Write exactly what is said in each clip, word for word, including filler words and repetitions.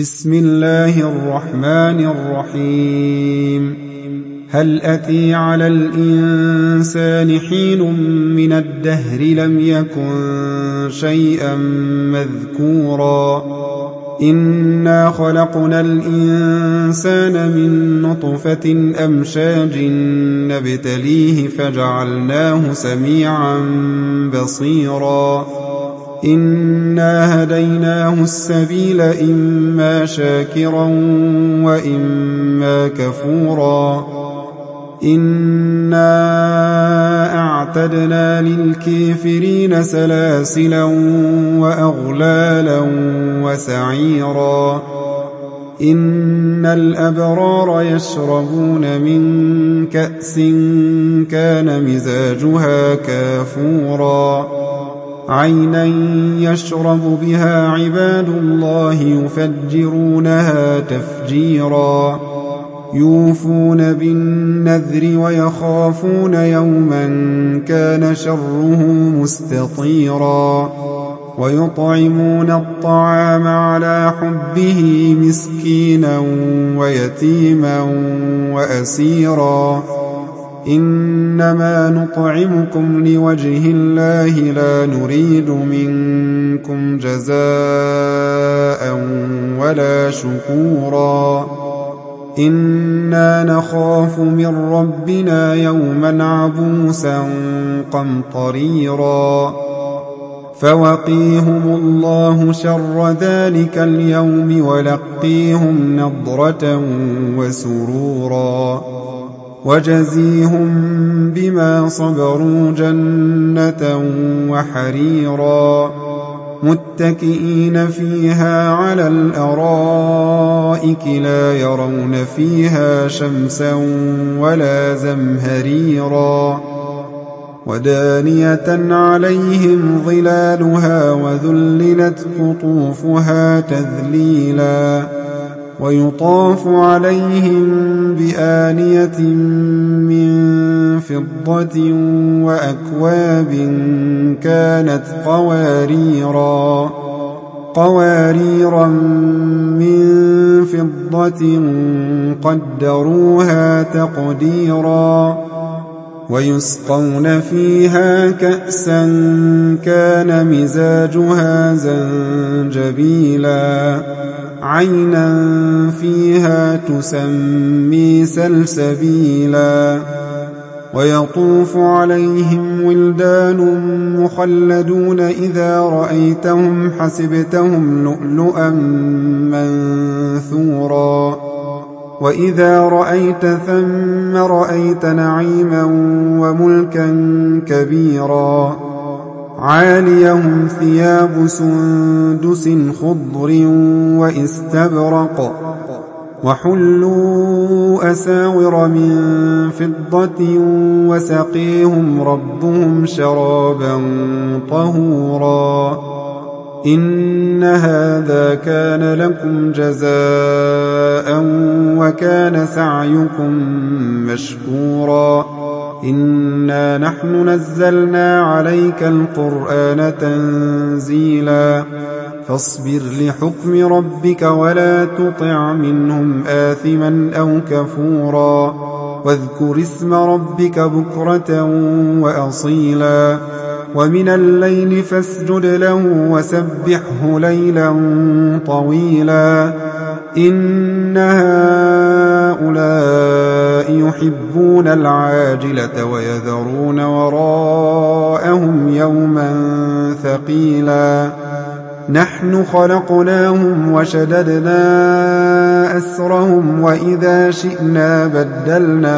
بسم الله الرحمن الرحيم هل أتي على الإنسان حين من الدهر لم يكن شيئا مذكورا إنا خلقنا الإنسان من نطفة أمشاج نبتليه فجعلناه سميعا بصيرا إنا هديناه السبيل إما شاكرا وإما كفورا إنا أعتدنا للكافرين سلاسلا وأغلالا وسعيرا إن الأبرار يشربون من كأس كان مزاجها كافورا عينا يشرب بها عباد الله يفجرونها تفجيرا يوفون بالنذر ويخافون يوما كان شره مستطيرا ويطعمون الطعام على حبه مسكينا ويتيما وأسيرا إنما نطعمكم لوجه الله لا نريد منكم جزاء ولا شكورا إنا نخاف من ربنا يوما عبوسا قمطريرا فوقيهم الله شر ذلك اليوم ولقيهم نضرة وسرورا وجزيهم بما صبروا جنة وحريرا متكئين فيها على الأرائك لا يرون فيها شمسا ولا زمهريرا ودانية عليهم ظلالها وذللت قطوفها تذليلا ويطاف عليهم بآنية من فضة وأكواب كانت قواريرا قواريرا من فضة قدروها تقديرا ويسقون فيها كأسا كان مزاجها زنجبيلا عينا فيها تسمي سلسبيلا ويطوف عليهم ولدان مخلدون إذا رأيتهم حسبتهم لؤلؤا منثورا وإذا رأيت ثم رأيت نعيما وملكا كبيرا عاليهم ثياب سندس خضر واستبرق وحلوا أساور من فضة وسقيهم ربهم شرابا طهورا إن هذا كان لكم جزاء وكان سعيكم مشكورا إنا نحن نزلنا عليك القرآن تنزيلا فاصبر لحكم ربك ولا تطع منهم آثما أو كفورا واذكر اسم ربك بكرة وأصيلا ومن الليل فاسجد له وسبحه ليلا طويلا إن هؤلاء يحبون العاجلة ويذرون وراءهم يوما ثقيلا نحن خلقناهم وشددنا أسرهم وإذا شئنا بدلنا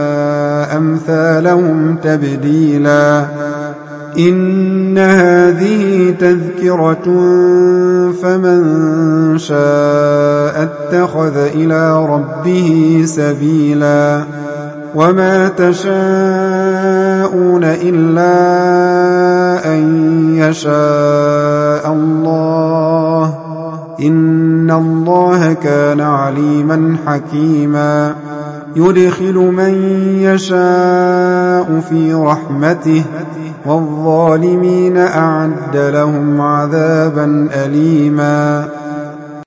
أمثالهم تبديلا إن هذه تذكرة فمن شاء اتخذ إلى ربه سبيلا وما تشاءون إلا أن يشاء الله إن الله كان عليما حكيما يدخل من يشاء في رحمته والظالمين أعد لهم عذابا أليما